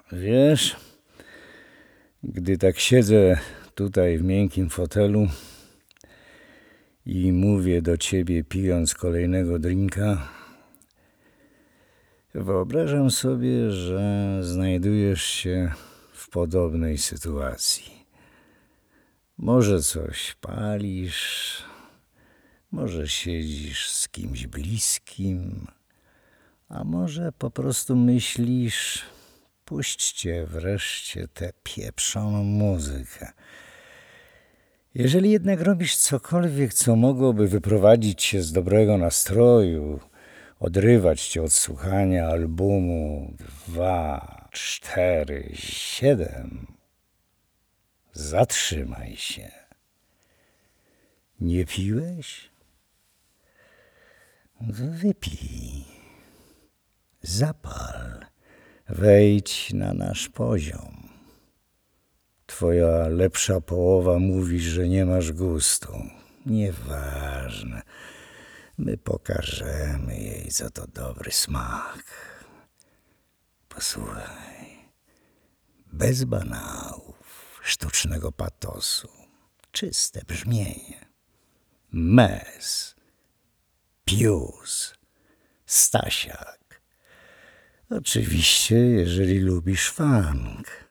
Wiesz, gdy tak siedzę tutaj w miękkim fotelu i mówię do ciebie, pijąc kolejnego drinka, wyobrażam sobie, że znajdujesz się w podobnej sytuacji. Może coś palisz, może siedzisz z kimś bliskim, a może po prostu myślisz: puśćcie wreszcie tę pieprzoną muzykę. Jeżeli jednak robisz cokolwiek, co mogłoby wyprowadzić cię z dobrego nastroju, odrywać cię od słuchania albumu 2, 4, 7, zatrzymaj się. Nie piłeś? Wypij. Zapal. Wejdź na nasz poziom. Twoja lepsza połowa mówi, że nie masz gustu. Nieważne. My pokażemy jej, co to dobry smak. Posłuchaj. Bez banałów, sztucznego patosu. Czyste brzmienie. Mes. Pius. Stasiak. Oczywiście, jeżeli lubisz funk.